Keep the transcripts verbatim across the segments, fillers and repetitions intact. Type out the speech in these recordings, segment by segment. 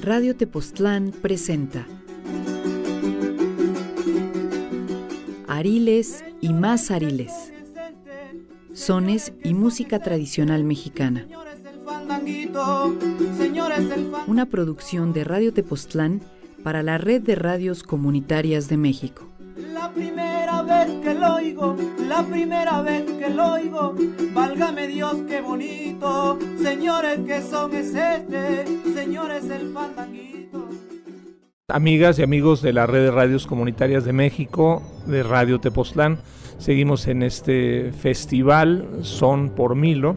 Radio Tepoztlán presenta Ariles y más Ariles, sones y música tradicional mexicana. Una producción de Radio Tepoztlán para la Red de Radios Comunitarias de México. La primera vez que lo oigo, la primera vez que lo oigo, válgame Dios, qué bonito. Señores, ¿qué son es este? Señores, el fandanguito. Amigas y amigos de la Red de Radios Comunitarias de México, de Radio Tepoztlán, seguimos en este festival Son por Milo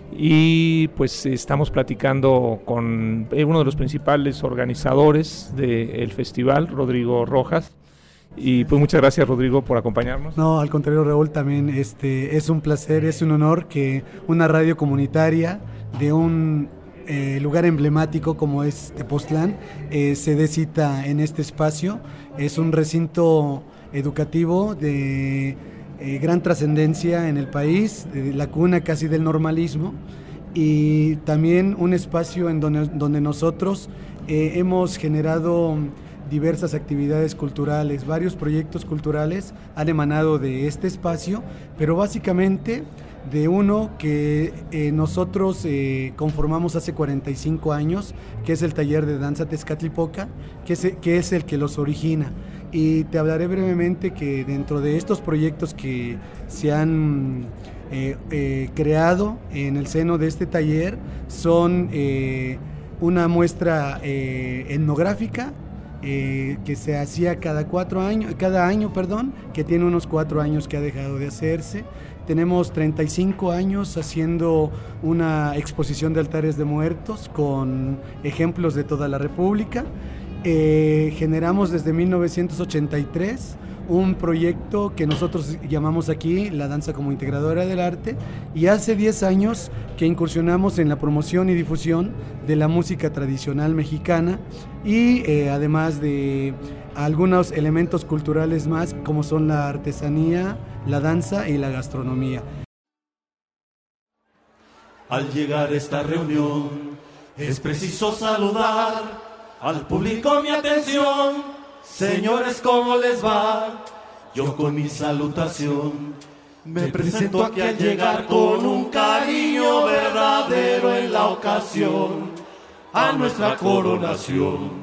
y pues estamos platicando con uno de los principales organizadores del festival, Rodrigo Rojas. Y pues muchas gracias, Rodrigo, por acompañarnos. No, al contrario, Raúl, también este, es un placer, es un honor que una radio comunitaria de un eh, lugar emblemático como es Tepoztlán eh, se dé cita en este espacio. Es un recinto educativo de eh, gran trascendencia en el país, de la cuna casi del normalismo, y también un espacio en donde, donde nosotros eh, hemos generado diversas actividades culturales, varios proyectos culturales han emanado de este espacio, pero básicamente de uno que eh, nosotros eh, conformamos hace cuarenta y cinco años, que es el taller de danza Tezcatlipoca, que es, que es el que los origina. Y te hablaré brevemente que dentro de estos proyectos que se han eh, eh, creado en el seno de este taller son eh, una muestra eh, etnográfica, Eh, que se hacía cada cuatro años, cada año, perdón, que tiene unos cuatro años que ha dejado de hacerse. Tenemos treinta y cinco años haciendo una exposición de altares de muertos con ejemplos de toda la República. Eh, generamos desde mil novecientos ochenta y tres un proyecto que nosotros llamamos aquí la danza como integradora del arte, y hace diez años que incursionamos en la promoción y difusión de la música tradicional mexicana y eh, además de algunos elementos culturales más como son la artesanía, la danza y la gastronomía. Al llegar a esta reunión es preciso saludar al público. Mi atención, señores, ¿cómo les va? Yo con mi salutación me presento aquí al llegar con un cariño verdadero en la ocasión a nuestra coronación.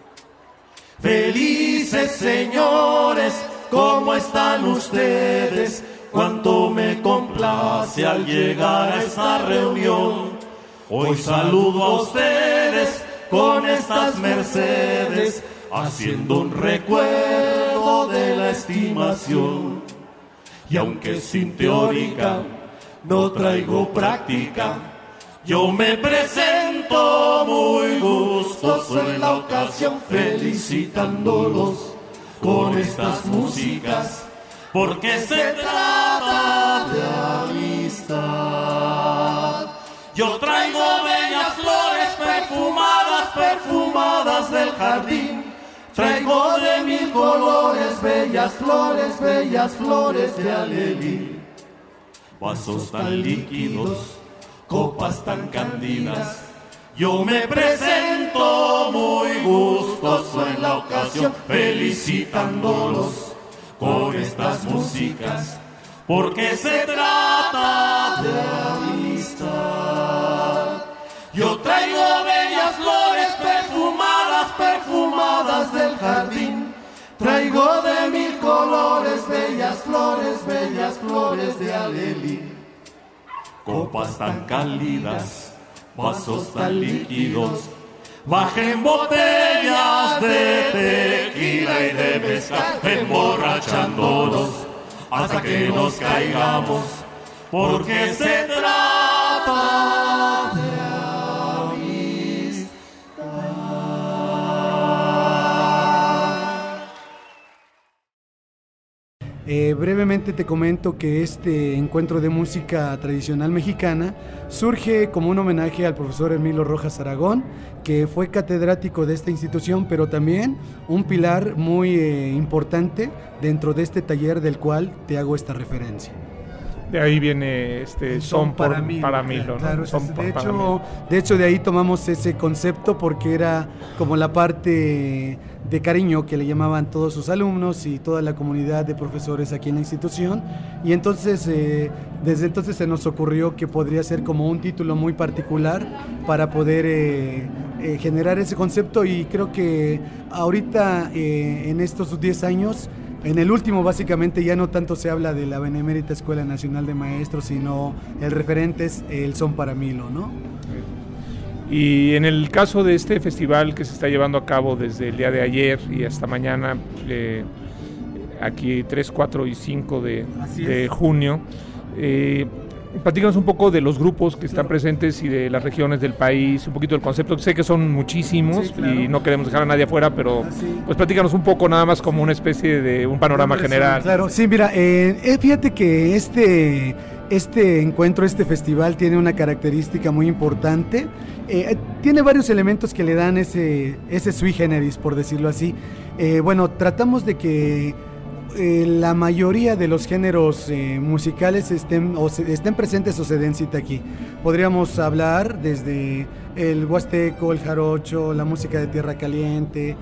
Felices señores, ¿cómo están ustedes? Cuánto me complace al llegar a esta reunión. Hoy saludo a ustedes con estas mercedes, haciendo un recuerdo de la estimación. Y aunque sin teórica no traigo práctica, yo me presento muy gustoso en la ocasión, felicitándolos con estas músicas, porque se trata de amistad. Yo traigo bellas flores perfumadas, perfumadas del jardín. Traigo de mil colores, bellas flores, bellas flores de alelí. Vasos tan líquidos, copas tan candidas, yo me presento muy gustoso en la ocasión, felicitándolos con estas músicas, porque se trata de amistad. Yo traigo bellas flores perfumadas, perfumadas del jardín. Traigo de mil colores, bellas flores, bellas flores de alelí. Copas tan cálidas, vasos tan líquidos, bajen botellas de tequila y de mezcal, emborrachándonos hasta que nos caigamos, porque se trata de Eh, brevemente te comento que este encuentro de música tradicional mexicana surge como un homenaje al profesor Emilio Rojas Aragón, que fue catedrático de esta institución, pero también un pilar muy eh, importante dentro de este taller del cual te hago esta referencia. De ahí viene este son, son para, Milo, para Milo, ¿no? Claro, son de, por, hecho, de hecho de ahí tomamos ese concepto porque era como la parte de cariño que le llamaban todos sus alumnos y toda la comunidad de profesores aquí en la institución, y entonces eh, desde entonces se nos ocurrió que podría ser como un título muy particular para poder eh, eh, generar ese concepto, y creo que ahorita eh, en estos diez años, en el último básicamente ya no tanto se habla de la Benemérita Escuela Nacional de Maestros, sino el referente es el Son para Milo, ¿no? Y en el caso de este festival que se está llevando a cabo desde el día de ayer y hasta mañana, eh, aquí tres, cuatro y cinco de, de junio, eh, platícanos un poco de los grupos que están presentes y de las regiones del país, un poquito del concepto. Sé que son muchísimos, sí, claro, y no queremos dejar a nadie afuera, pero sí, pues platícanos un poco nada más como una especie de un panorama sí, general. Claro, sí, mira, eh, fíjate que este, este encuentro, este festival tiene una característica muy importante. Eh, tiene varios elementos que le dan ese, ese sui generis, por decirlo así. Eh, bueno, tratamos de que Eh, la mayoría de los géneros eh, musicales estén, o se, estén presentes o se den cita aquí. Podríamos hablar desde el huasteco, el jarocho, la música de tierra caliente.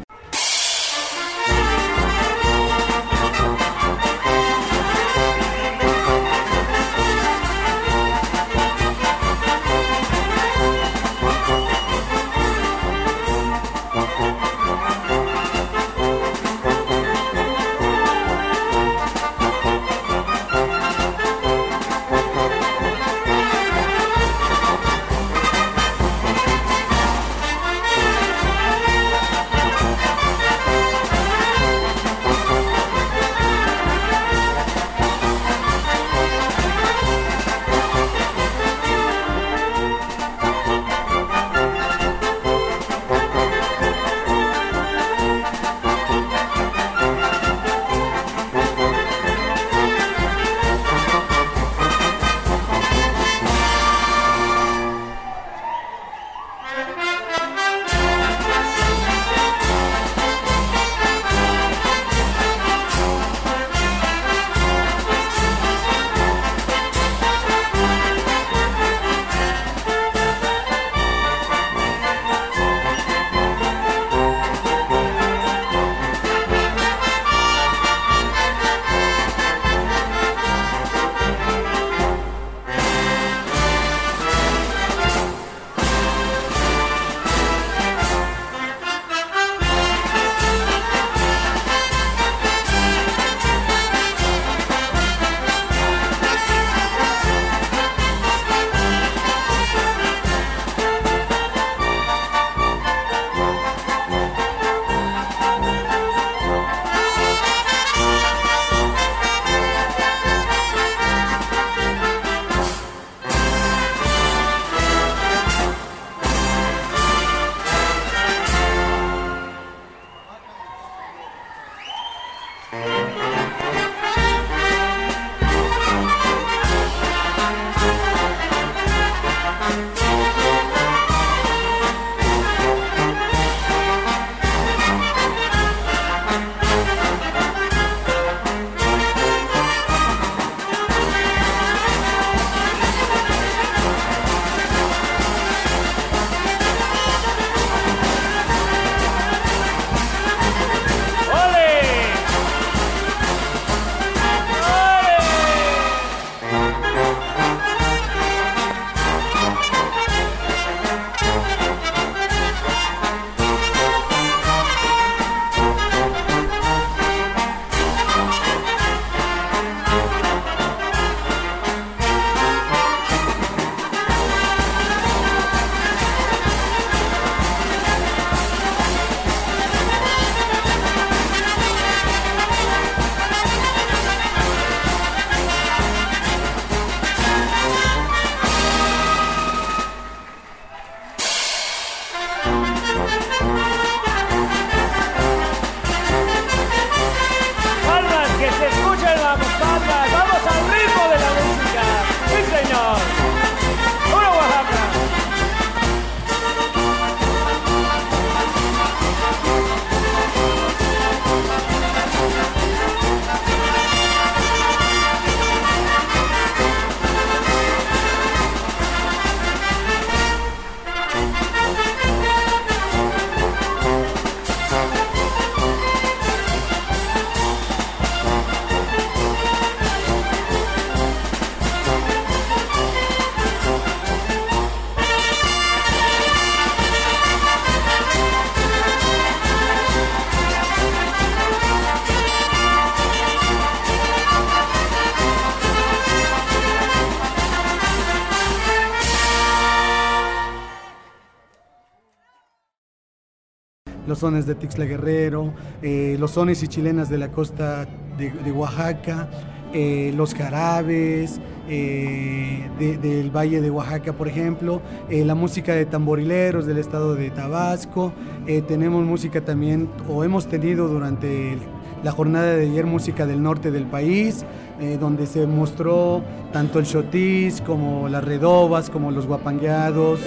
los sones de Tixla Guerrero, eh, los sones y chilenas de la costa de, de Oaxaca, eh, los jarabes eh, de, del Valle de Oaxaca, por ejemplo, eh, la música de tamborileros del estado de Tabasco, eh, tenemos música también, o hemos tenido durante el, la jornada de ayer, música del norte del país, eh, donde se mostró tanto el xotis como las redobas, como los guapangueados.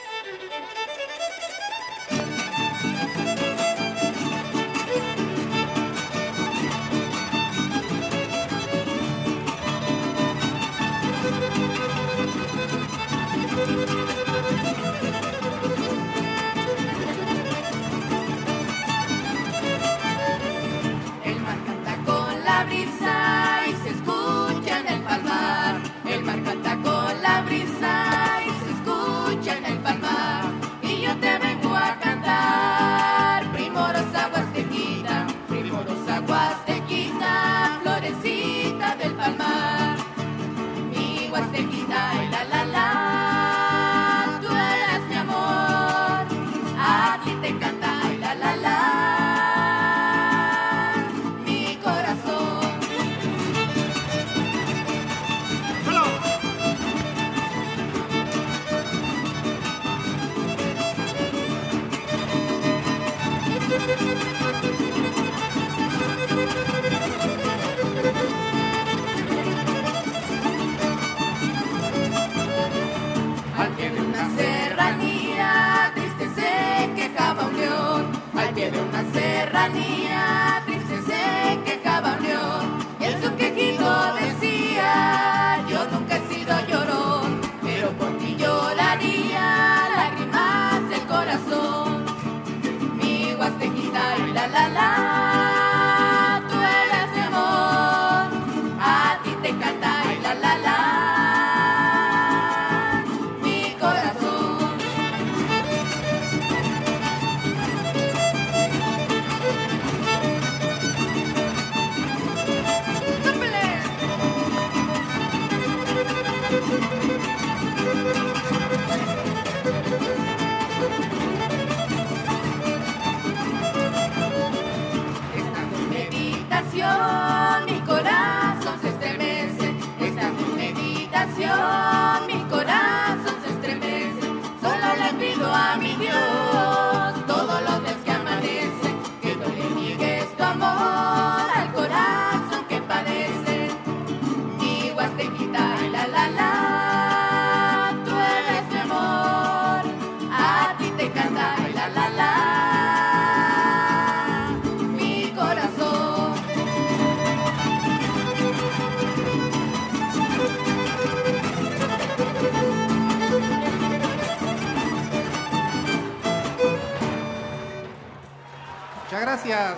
Gracias.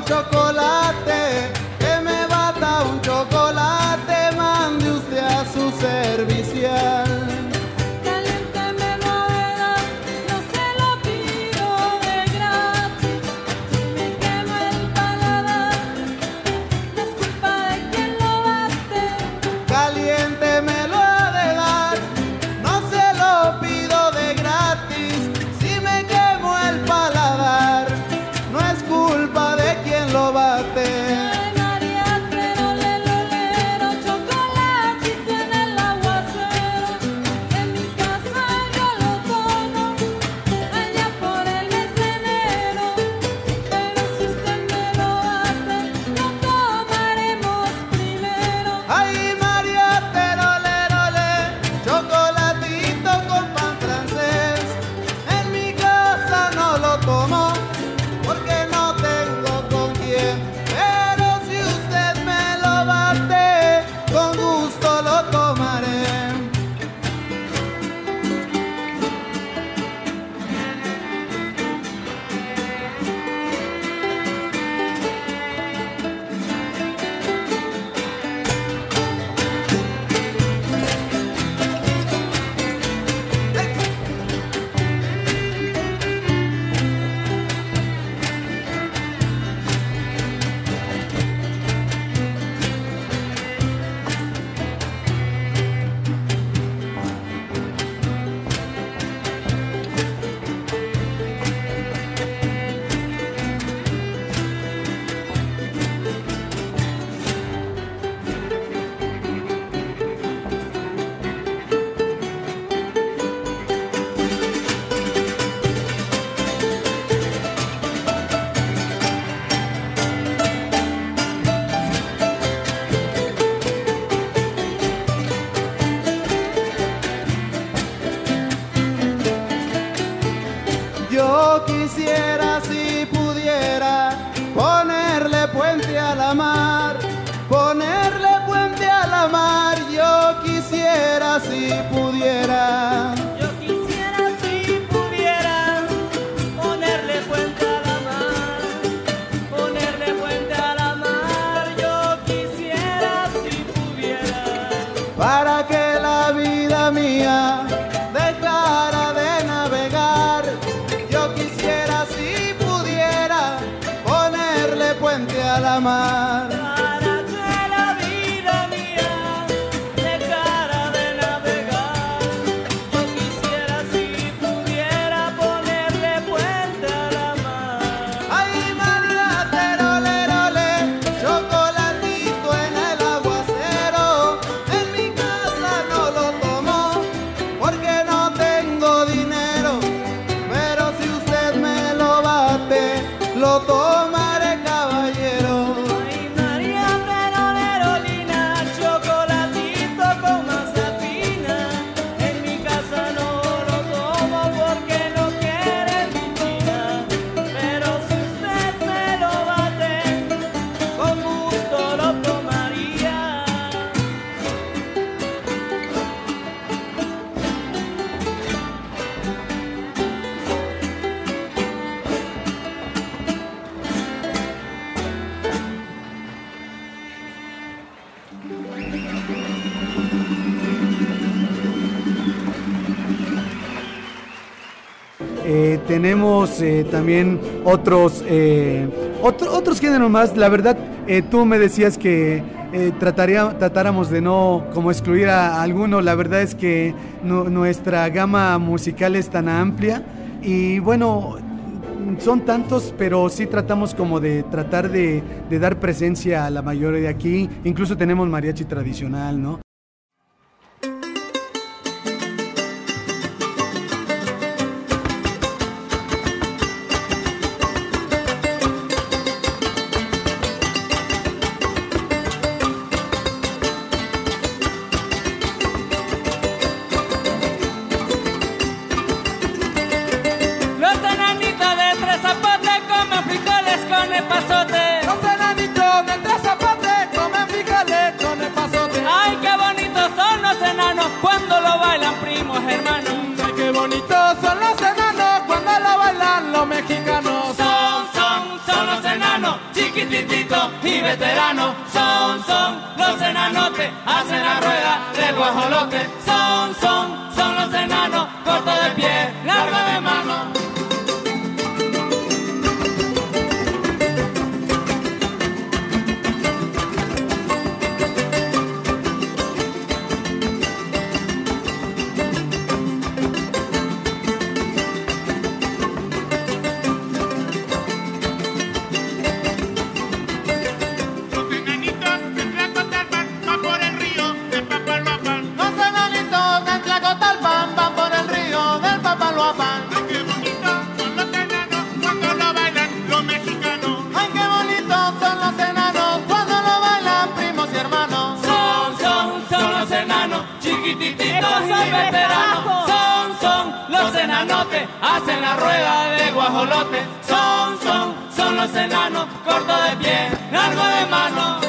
chocolate, que me bata un chocolate, mande usted a su servicial. Yo quisiera si pudiera ponerle puente a la mar, ponerle puente a la mar. Yo quisiera si pudiera. Yo quisiera si pudiera ponerle puente a la mar, ponerle puente a la mar. Yo quisiera si pudiera. Para que la vida mía dejara de navegar. Yo quisiera si pudiera ponerle puente a la mar. Para que la vida mía dejara de navegar. Yo quisiera si pudiera ponerle puente a la mar. Ay, María, terole, role, chocolatito en el aguacero. En mi casa no lo tomo porque no tengo dinero. Pero si usted me lo bate, lo tomaré, caballero. Ay, María, Perolina, chocolatito con masa fina. En mi casa no lo tomo porque no quiere mi china. Pero si usted me lo bate, con gusto lo tomaría. Eh, tenemos eh, también otros, eh, otro- otros géneros más. La verdad, eh, tú me decías que eh, trataría, tratáramos de no como excluir a alguno. La verdad es que nu- nuestra gama musical es tan amplia y bueno, son tantos, pero sí tratamos como de tratar de, de dar presencia a la mayoría de aquí. Incluso tenemos mariachi tradicional, ¿no? Los enanitos de tres zapotes comen frijoles con epazote. Los enanitos de tres zapotes comen frijoles con epazote. Ay, qué enanos, chiquitititos y veteranos. Son, son los enanotes, hacen la rueda del guajolote. Son, son, son los enanos, corto de pie, largo de mano. Hacen la rueda de guajolote. Son, son, son los enanos, corto de pie, largo de mano.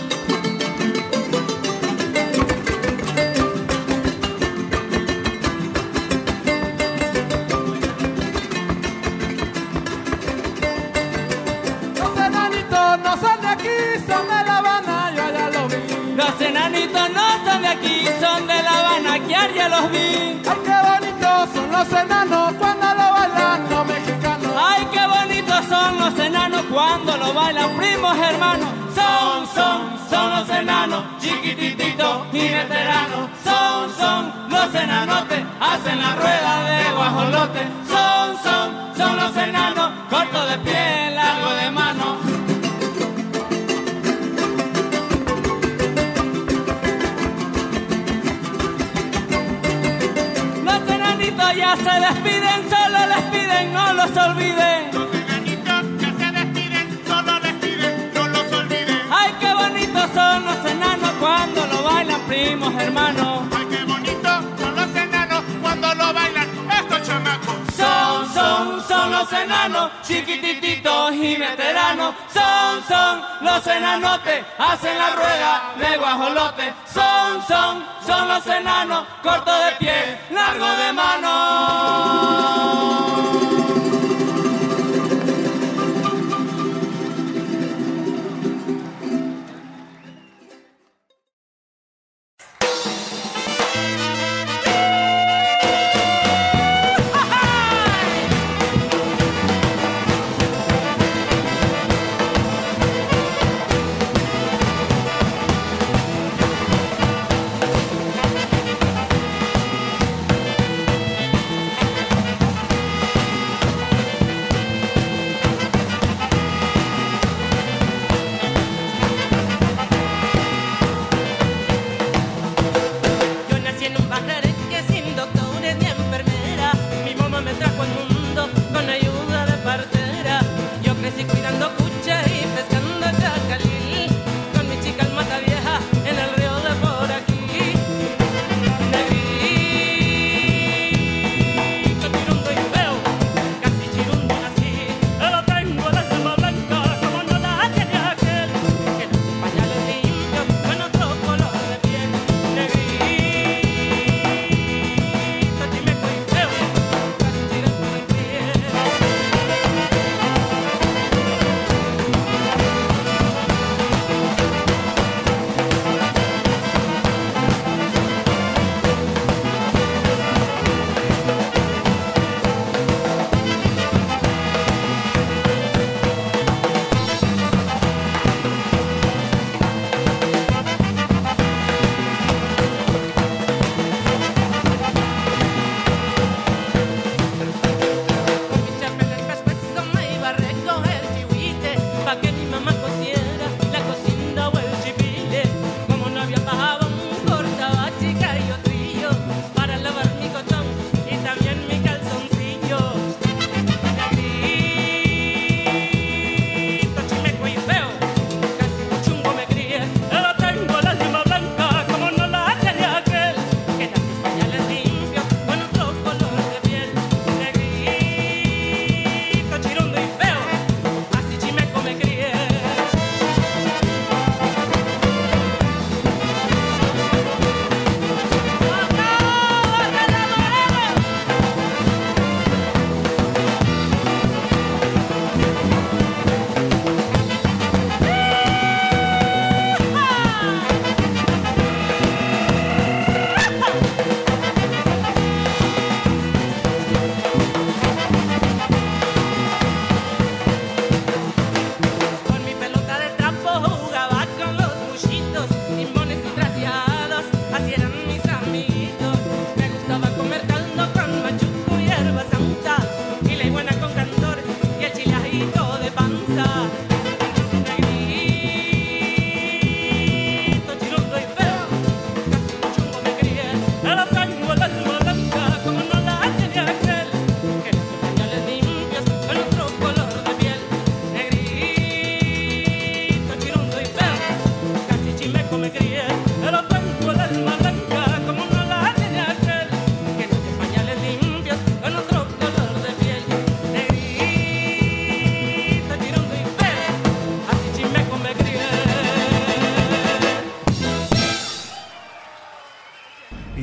Los enanitos no son de aquí, son de La Habana, yo ya los vi. Los enanitos no son de aquí, son de La Habana, que ya los vi. Ay, qué bonitos son los enanos cuando lo bailan los mexicanos. Ay, qué bonitos son los enanos cuando lo bailan primos hermanos. Son, son, son los enanos, chiquitititos y veteranos. Son, son los enanotes, hacen la rueda de guajolote. Son, son, son los enanos, corto de pie, largo de mano. Ya se despiden, solo les piden, no los olviden. Los enanitos ya se despiden, solo les piden, no los olviden. Ay, qué bonitos son los enanos cuando lo bailan primos hermanos. Ay, qué bonitos son los enanos cuando lo bailan estos chamacos. Son, son, son los enanos, chiquitititos y veteranos. Son, son los enanotes, hacen la rueda de guajolote. Son, son, son los enanos, corto de pie, largo de mano.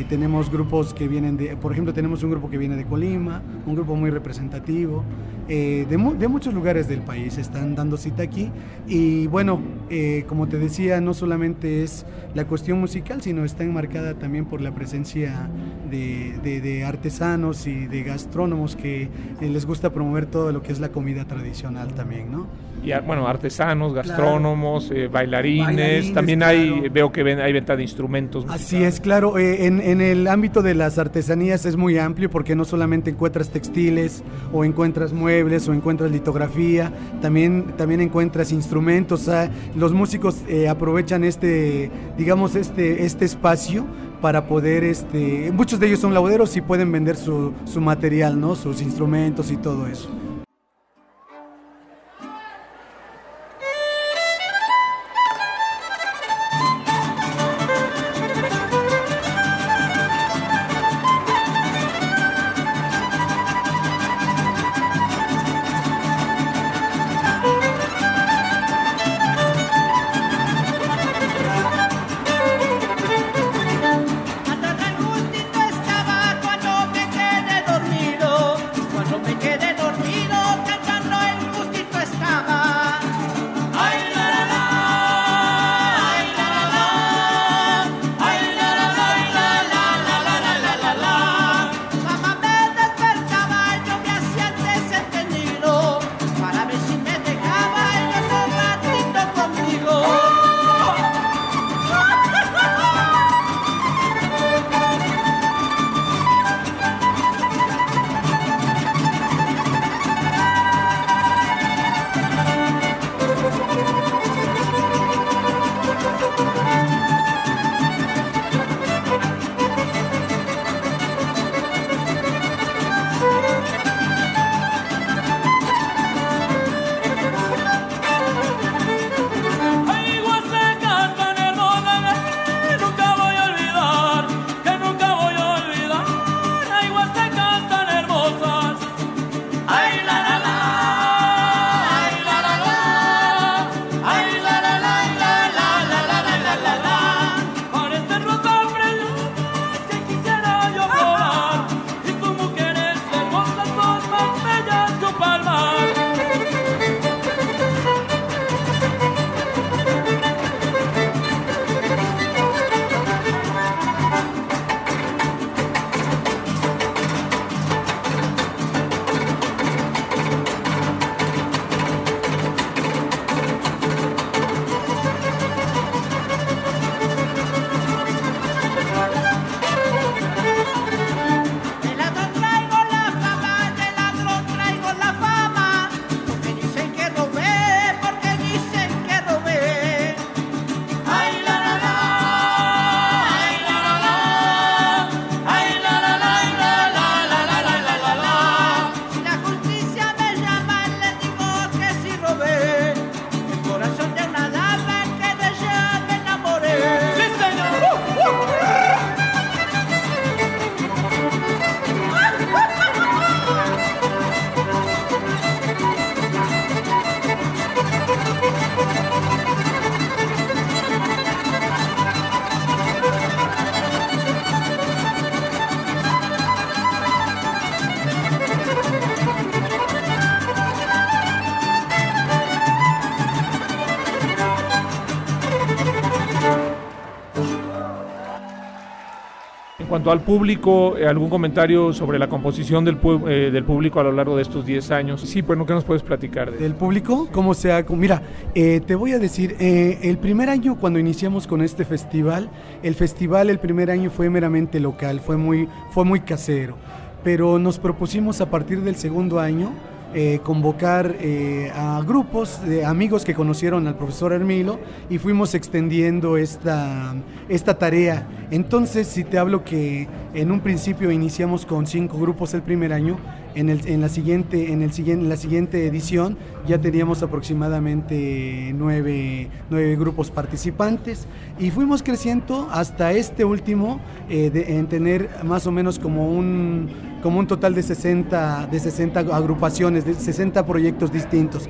tenemos grupos que vienen de, por ejemplo, tenemos un grupo que viene de Colima, un grupo muy representativo, eh, de, mu de muchos lugares del país están dando cita aquí. Y bueno, eh, como te decía, no solamente es la cuestión musical, sino está enmarcada también por la presencia de, de, de artesanos y de gastrónomos que eh, les gusta promover todo lo que es la comida tradicional también, ¿no? Y bueno, artesanos, gastrónomos, claro. eh, bailarines, bailarines, también claro. hay, veo que ven, hay venta de instrumentos musicales. Así es, claro, eh, en, en el ámbito de las artesanías es muy amplio porque no solamente encuentras textiles o encuentras muebles o encuentras litografía, también, también encuentras instrumentos, o sea, los músicos eh, aprovechan este, digamos, este, este espacio para poder, este, muchos de ellos son lauderos y pueden vender su, su material, ¿no? Sus instrumentos y todo eso. En cuanto al público, ¿algún comentario sobre la composición del, pu eh, del público a lo largo de estos diez años? Sí, bueno, ¿qué nos puedes platicar? De ¿Del público? ¿Cómo se ha...? Mira, eh, te voy a decir, eh, el primer año cuando iniciamos con este festival, el festival el primer año fue meramente local, fue muy, fue muy casero, pero nos propusimos a partir del segundo año Eh, convocar eh, a grupos de amigos que conocieron al profesor Hermilo y fuimos extendiendo esta, esta tarea. Entonces, si te hablo que en un principio iniciamos con cinco grupos el primer año, en, el, en, la, siguiente, en, el, en la siguiente edición ya teníamos aproximadamente nueve, nueve grupos participantes y fuimos creciendo hasta este último eh, de, en tener más o menos como un, como un total de sesenta, de sesenta agrupaciones, de sesenta proyectos distintos.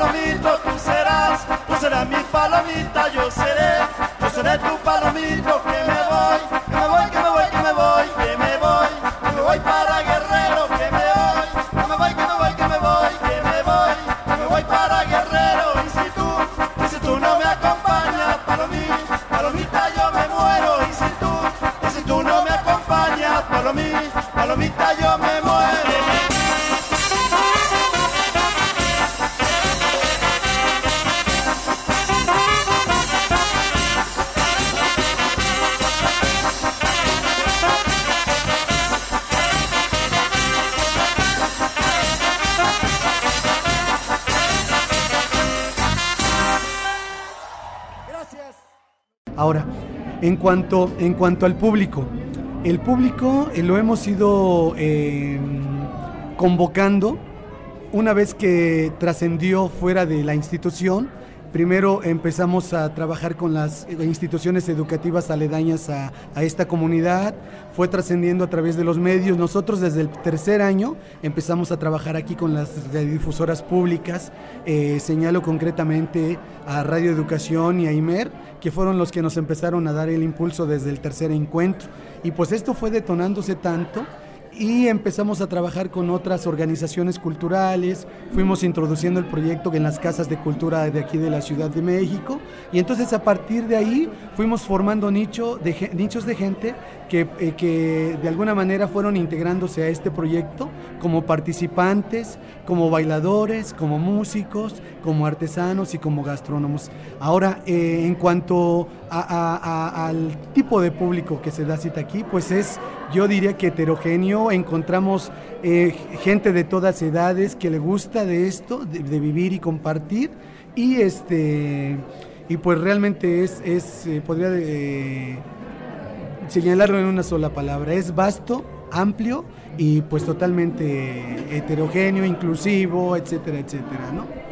palomito, tú serás, tú serás mi palomita, yo seré, yo seré tu palomito, que me voy, que me voy, que me voy, que me voy, que me voy, que me voy para Guerrero, que me voy, que me voy, que me voy, que me voy, que me voy, que me voy para Guerrero, y si tú, y si tú no me acompañas, palomita, palomita yo me muero, y si tú, y si tú no me acompañas, palomita, palomita yo me muero. Ahora, en cuanto, en cuanto al público, el público eh, lo hemos ido eh, convocando una vez que trascendió fuera de la institución. Primero empezamos a trabajar con las instituciones educativas aledañas a, a esta comunidad, fue trascendiendo a través de los medios. Nosotros desde el tercer año empezamos a trabajar aquí con las radiodifusoras públicas, eh, señalo concretamente a Radio Educación y a Imer, que fueron los que nos empezaron a dar el impulso desde el tercer encuentro. Y pues esto fue detonándose tanto, y empezamos a trabajar con otras organizaciones culturales, fuimos introduciendo el proyecto en las casas de cultura de aquí de la Ciudad de México, y entonces a partir de ahí fuimos formando nicho de, nichos de gente que, eh, que de alguna manera fueron integrándose a este proyecto como participantes, como bailadores, como músicos, como artesanos y como gastrónomos. Ahora, eh, en cuanto a, a, a, al tipo de público que se da cita aquí, pues es, yo diría que heterogéneo. Encontramos eh, gente de todas edades que le gusta de esto, de, de vivir y compartir, y este y pues realmente es, es eh, podría eh, señalarlo en una sola palabra, es vasto, amplio y pues totalmente heterogéneo, inclusivo, etcétera, etcétera, ¿no?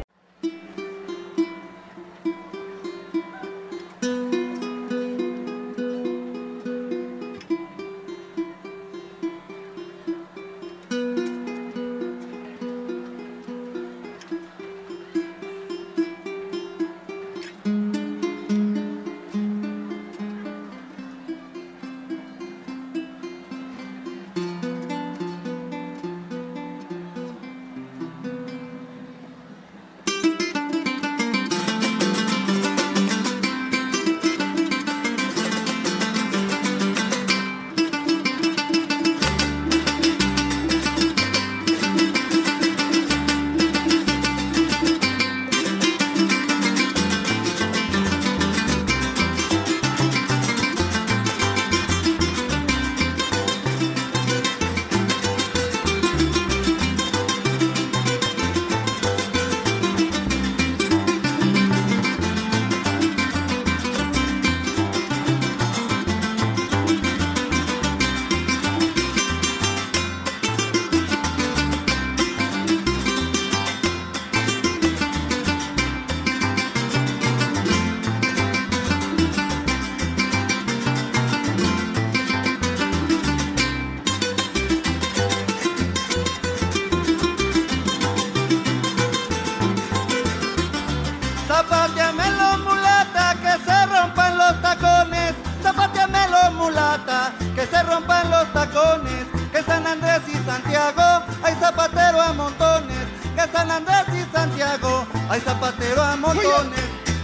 que se rompan los tacones, que San Andrés y Santiago hay zapatero a montones, que San Andrés y Santiago hay zapatero a montones.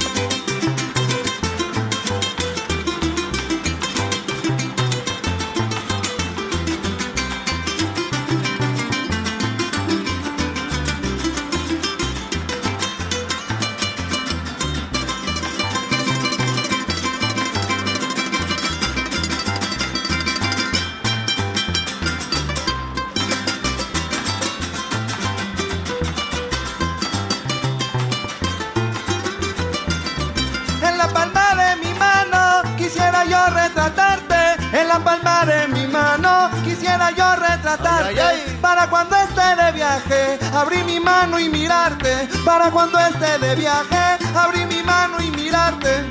En la palma de mi mano quisiera yo retratarte, ay, ay, ay. Para cuando esté de viaje abrí mi mano y mirarte, para cuando esté de viaje abrí mi mano y mirarte.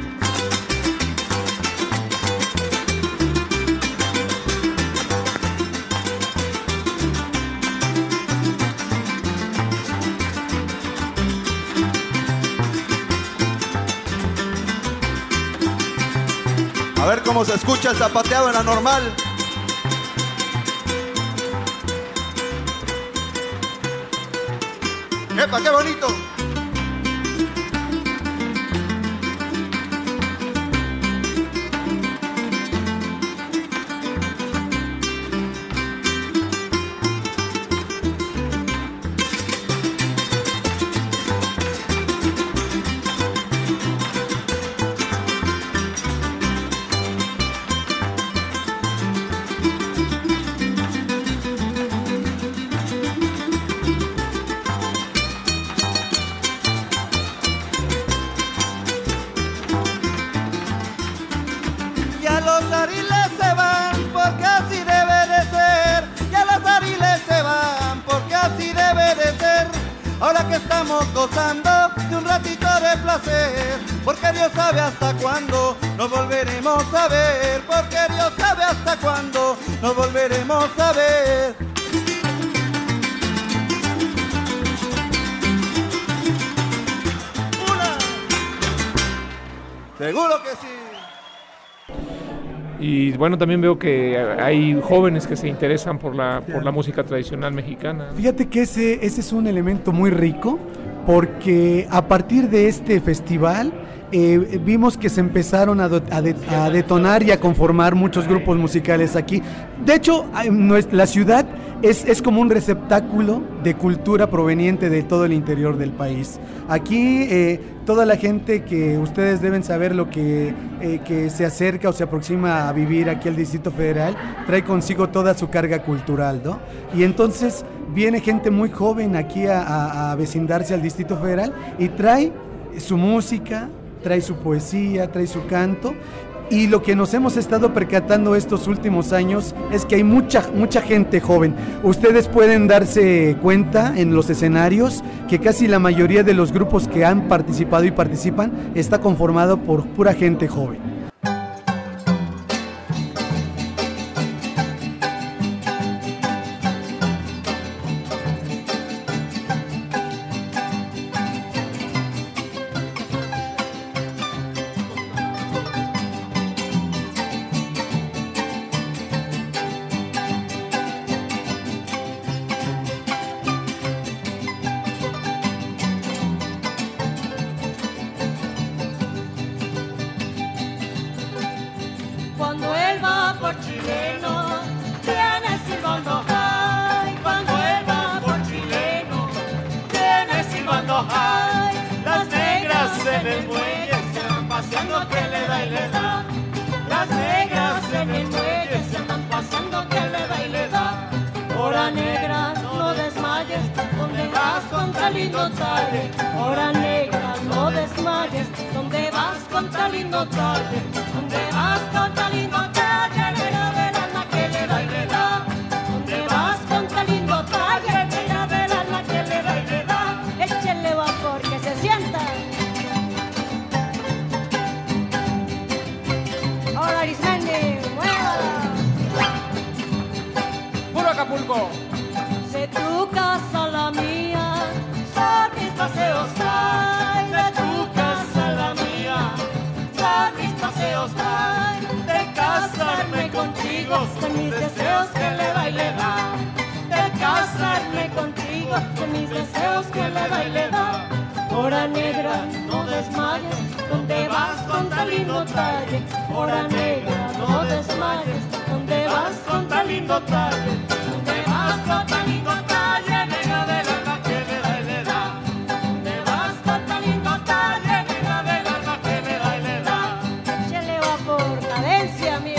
A ver cómo se escucha el zapateado en la normal. ¡Epa, qué bonito! Ahora que estamos gozando de un ratito de placer, porque Dios sabe hasta cuándo nos volveremos a ver, porque Dios sabe hasta cuándo nos volveremos a ver. Una. Seguro que sí. Y bueno, también veo que hay jóvenes que se interesan por la, por la música tradicional mexicana. Fíjate que ese, ese es un elemento muy rico, porque a partir de este festival eh, vimos que se empezaron a, do, a, de, a detonar y a conformar muchos grupos musicales aquí. De hecho, la ciudad es, es como un receptáculo de cultura proveniente de todo el interior del país. Aquí eh, toda la gente que ustedes deben saber lo que, eh, que se acerca o se aproxima a vivir aquí al Distrito Federal, trae consigo toda su carga cultural, ¿no? Y entonces viene gente muy joven aquí a, a, a vecindarse al Distrito Federal y trae su música, trae su poesía, trae su canto. Y lo que nos hemos estado percatando estos últimos años es que hay mucha, mucha gente joven. Ustedes pueden darse cuenta en los escenarios que casi la mayoría de los grupos que han participado y participan está conformado por pura gente joven. Cuando él va por chileno, viene silbando ay. Cuando él va por chileno, viene silbando ay. Las negras en el muelle se andan paseando que le da y le da. Las negras en el muelle se andan paseando que le da y le da. Hora negra, no desmayes, donde vas contra lindo talle. Hora negra, no desmayes, donde vas contra lindo talle. Donde vas contra lindo talle, le da del alma que le da y le da. Donde vas contra lindo talle, le da del alma que le da y le da. Échele vapor que se sienta. Ahora Arismendi, muévala. Puro Acapulco. De tu casa a la mía, son mis paseos hay. De tu casa a la mía, son mis paseos hay. De casarme contigo, son mis deseos que le da y le da. De casarme contigo, son mis deseos que le da y le da. Hora negra, no desmayes, donde vas con tan lindo talle. Hora negra, no desmayes, donde vas con tan lindo talle. Donde vas con tan lindo talle, negra del alma que le da y le da. Donde vas con tan lindo talle, negra del alma que le da y le da. Échele vapor, cadencia, amigo.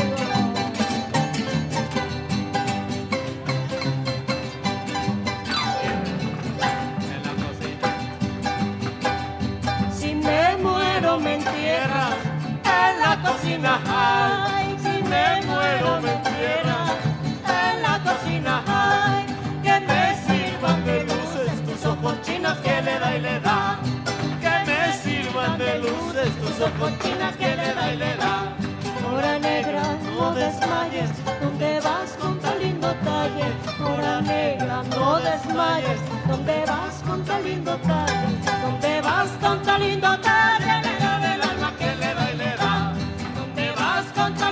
Si me muero me entierras en la cocina, ay. Si me muero me entierras en la cocina, ay. Que me sirvan de luces tus ojos chinos que le da y le da. Que me sirvan de luces tus ojos chinos que le da y le da. Hora negra, no desmayes, donde vas con tan lindo talle. Hora negra, no desmayes, donde vas con tan lindo talle. Donde vas con tan lindo talle, negra del alma que le da y le da. Donde vas con tan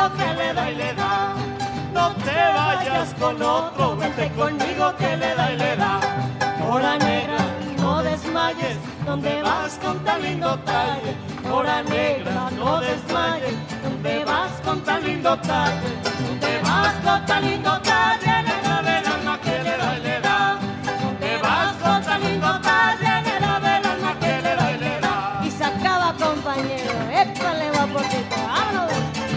conmigo que le da y le da. No te vayas con otro, vete conmigo que le da y le da. Hora negra, no desmayes, ¿dónde vas con tan lindo talle? Hora negra, no desmayes, ¿dónde vas con tan lindo talle? ¿Dónde vas con tan lindo talle? Negra del alma que le da y le da. ¿Dónde vas con tan lindo talle? Negra del alma que le da y le da. Y se acaba, compañero, épale guapotito, vámonos.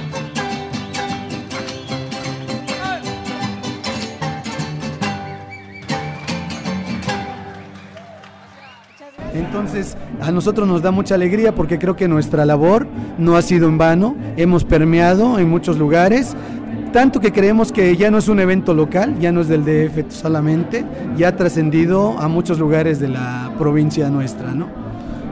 Entonces, a nosotros nos da mucha alegría porque creo que nuestra labor no ha sido en vano, hemos permeado en muchos lugares, tanto que creemos que ya no es un evento local, ya no es del D F solamente, ya ha trascendido a muchos lugares de la provincia nuestra, ¿no?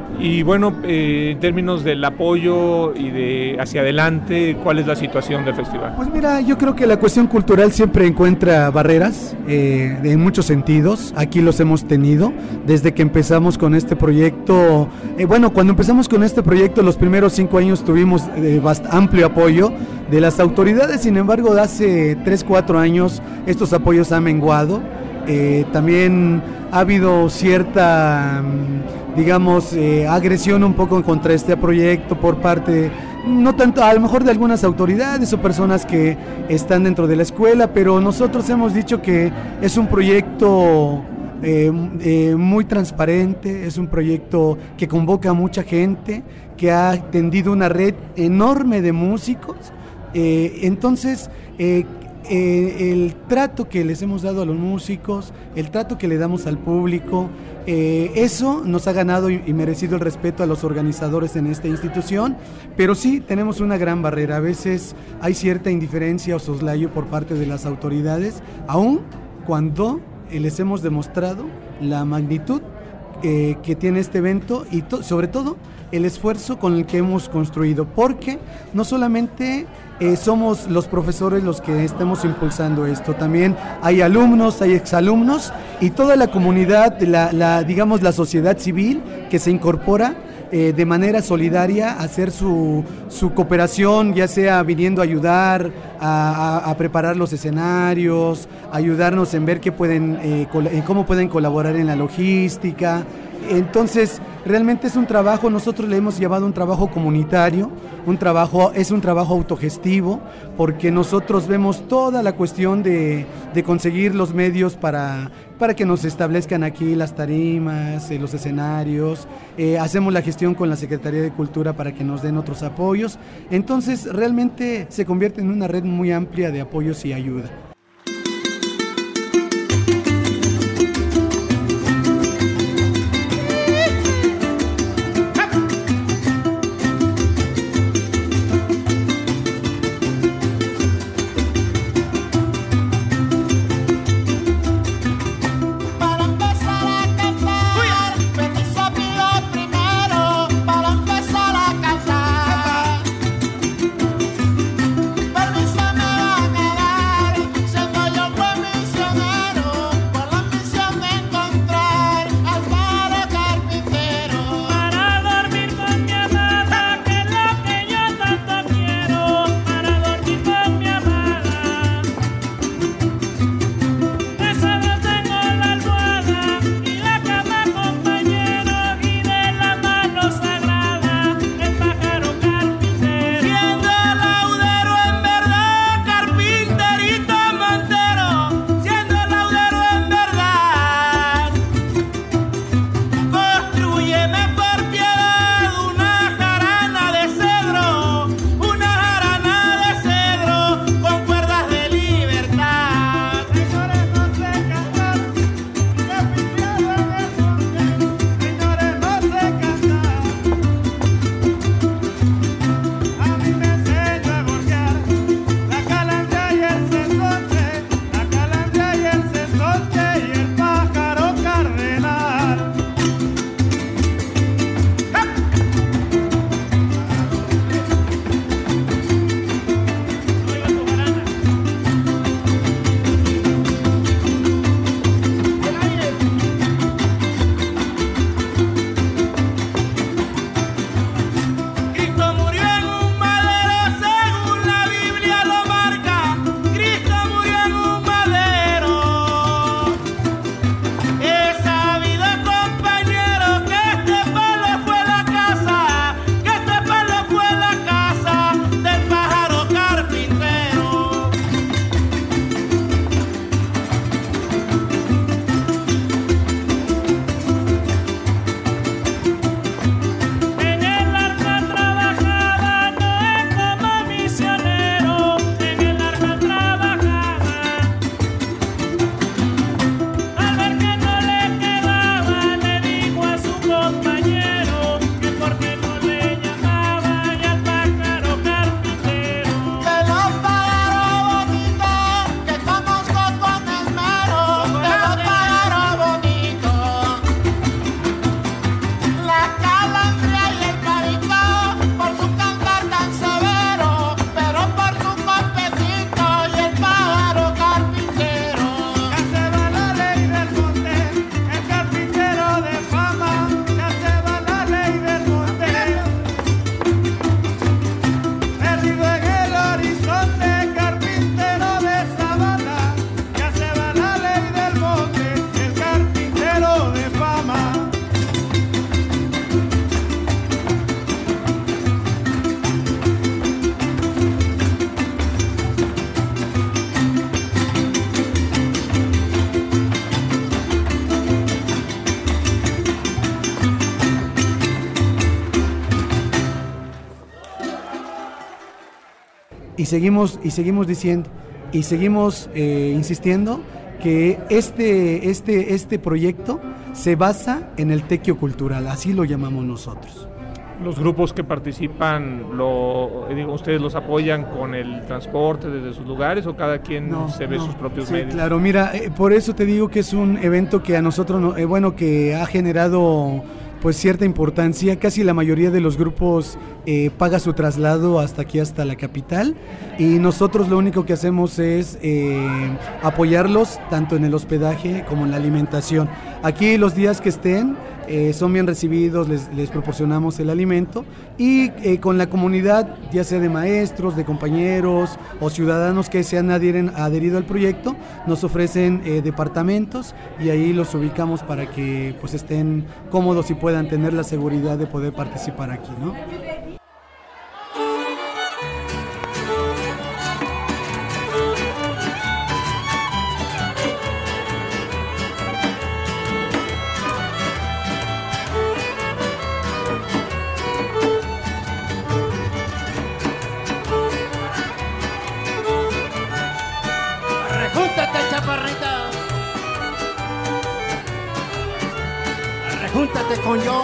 Y bueno, eh, en términos del apoyo y de hacia adelante, ¿cuál es la situación del festival? Pues mira, yo creo que la cuestión cultural siempre encuentra barreras eh, en muchos sentidos. Aquí los hemos tenido desde que empezamos con este proyecto. Eh, bueno, cuando empezamos con este proyecto, los primeros cinco años tuvimos eh, bast- amplio apoyo de las autoridades. Sin embargo, de hace tres, cuatro años estos apoyos han menguado. Eh, también ha habido cierta, digamos, eh, agresión un poco contra este proyecto por parte, no tanto, a lo mejor de algunas autoridades o personas que están dentro de la escuela, pero nosotros hemos dicho que es un proyecto eh, eh, muy transparente, es un proyecto que convoca a mucha gente, que ha tendido una red enorme de músicos, eh, entonces... Eh, Eh, el trato que les hemos dado a los músicos, el trato que le damos al público, eh, eso nos ha ganado y, y merecido el respeto a los organizadores en esta institución, pero sí tenemos una gran barrera. A veces hay cierta indiferencia o soslayo por parte de las autoridades, aun cuando eh, les hemos demostrado la magnitud eh, que tiene este evento y to- sobre todo el esfuerzo con el que hemos construido, porque no solamente eh, somos los profesores los que estamos impulsando esto, también hay alumnos, hay exalumnos y toda la comunidad, la, la, digamos la sociedad civil que se incorpora eh, de manera solidaria a hacer su, su cooperación, ya sea viniendo a ayudar a, a, a preparar los escenarios, ayudarnos en ver qué pueden, eh, col- eh, cómo pueden colaborar en la logística. Entonces, realmente es un trabajo, nosotros le hemos llamado un trabajo comunitario, un trabajo, es un trabajo autogestivo, porque nosotros vemos toda la cuestión de, de conseguir los medios para, para que nos establezcan aquí las tarimas, eh, los escenarios, eh, hacemos la gestión con la Secretaría de Cultura para que nos den otros apoyos, entonces realmente se convierte en una red muy amplia de apoyos y ayuda. Permiso me van a dar y seguimos, y seguimos diciendo, y seguimos eh, insistiendo que este, este, este proyecto se basa en el tequio cultural, así lo llamamos nosotros. Los grupos que participan, lo, digo, ¿ustedes los apoyan con el transporte desde sus lugares o cada quien no, se ve no, sus propios sí, medios? Claro, mira, eh, por eso te digo que es un evento que a nosotros, no, eh, bueno, que ha generado pues cierta importancia. Casi la mayoría de los grupos eh, paga su traslado hasta aquí, hasta la capital, y nosotros lo único que hacemos es eh, apoyarlos tanto en el hospedaje como en la alimentación. Aquí los días que estén eh, son bien recibidos, les, les proporcionamos el alimento, y eh, con la comunidad, ya sea de maestros, de compañeros o ciudadanos que se han adhieren, adherido al proyecto, nos ofrecen eh, departamentos y ahí los ubicamos para que pues estén cómodos y puedan tener la seguridad de poder participar aquí, ¿no? Rejúntate, chaparrita. Rejúntate con yo.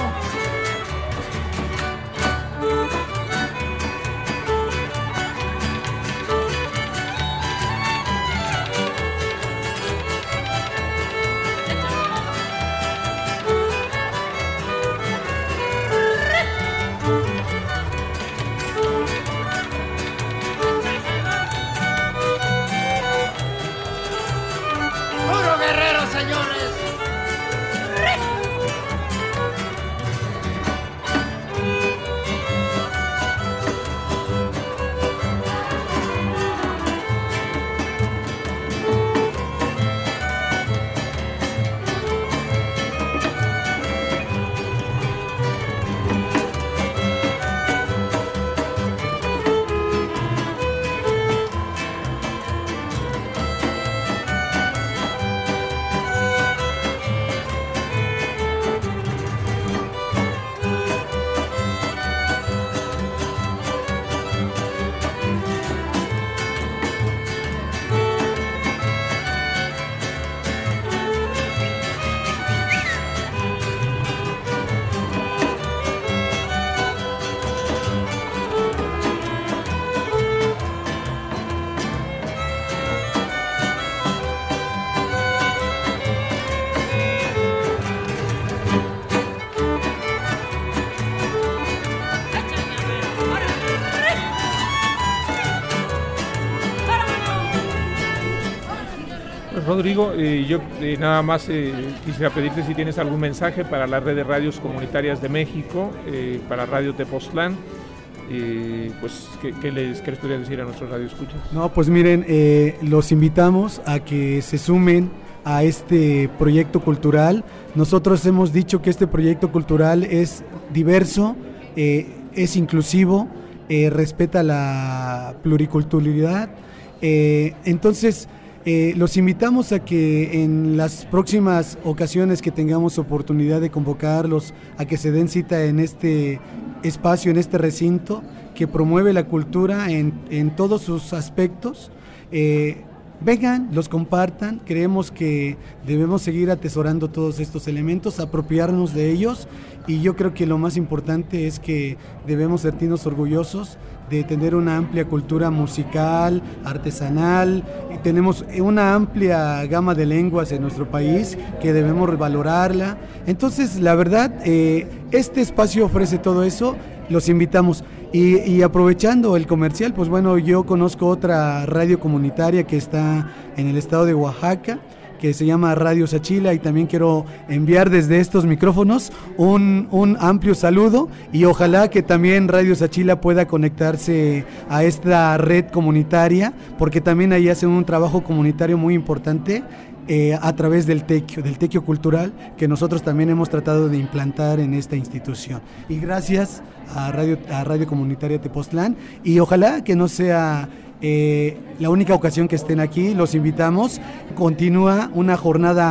Puro guerrero, señores. Rodrigo, eh, yo eh, nada más eh, quisiera pedirte si tienes algún mensaje para la red de radios comunitarias de México, eh, para Radio Tepoztlán, eh, pues ¿qué, qué, les, ¿qué les podría decir a nuestros radioescuchas? No, pues miren, eh, los invitamos a que se sumen a este proyecto cultural. Nosotros hemos dicho que este proyecto cultural es diverso, eh, es inclusivo, eh, respeta la pluriculturalidad, eh, entonces Eh, los invitamos a que en las próximas ocasiones que tengamos oportunidad de convocarlos a que se den cita en este espacio, en este recinto que promueve la cultura en, en todos sus aspectos, eh, vengan, los compartan. Creemos que debemos seguir atesorando todos estos elementos, apropiarnos de ellos, y yo creo que lo más importante es que debemos sentirnos orgullosos de tener una amplia cultura musical, artesanal, y tenemos una amplia gama de lenguas en nuestro país que debemos valorarla. Entonces, la verdad, eh, este espacio ofrece todo eso, los invitamos. Y, y aprovechando el comercial, pues bueno, yo conozco otra radio comunitaria que está en el estado de Oaxaca, que se llama Radio Sachila, y también quiero enviar desde estos micrófonos un, un amplio saludo, y ojalá que también Radio Sachila pueda conectarse a esta red comunitaria, porque también ahí hacen un trabajo comunitario muy importante eh, a través del tequio, del tequio cultural, que nosotros también hemos tratado de implantar en esta institución. Y gracias a Radio, a Radio Comunitaria Tepoztlán, y ojalá que no sea Eh, la única ocasión que estén aquí. Los invitamos. Continúa una jornada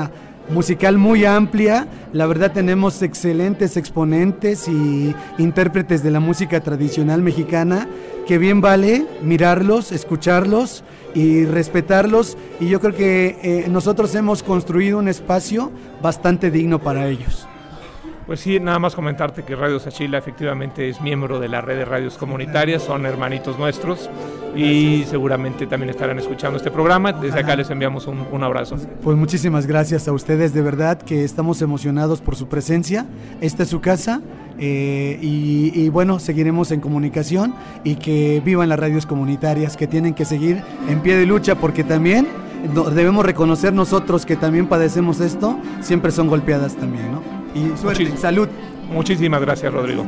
musical muy amplia. La verdad tenemos excelentes exponentes y intérpretes de la música tradicional mexicana que bien vale mirarlos, escucharlos y respetarlos, y yo creo que eh, nosotros hemos construido un espacio bastante digno para ellos. Pues sí, nada más comentarte que Radio Sachila efectivamente es miembro de la red de radios comunitarias, son hermanitos nuestros y seguramente también estarán escuchando este programa. Desde acá les enviamos un, un abrazo. Pues muchísimas gracias a ustedes, de verdad que estamos emocionados por su presencia. Esta es su casa eh, y, y bueno, seguiremos en comunicación y que vivan las radios comunitarias, que tienen que seguir en pie de lucha, porque también debemos reconocer nosotros que también padecemos esto, siempre son golpeadas también, ¿no? Y suerte, Muchis- salud. Muchísimas gracias, Rodrigo.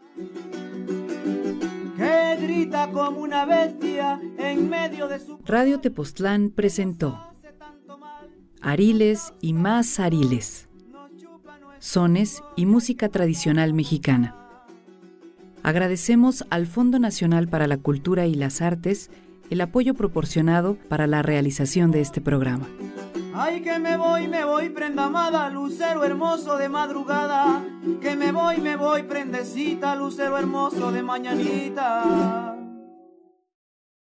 Que grita como una bestia en medio de su... Radio Tepoztlán presentó Ariles y más Ariles, sones y música tradicional mexicana. Agradecemos al Fondo Nacional para la Cultura y las Artes el apoyo proporcionado para la realización de este programa. Ay, que me voy, me voy, prenda amada, lucero hermoso de madrugada. Que me voy, me voy, prendecita, lucero hermoso de mañanita.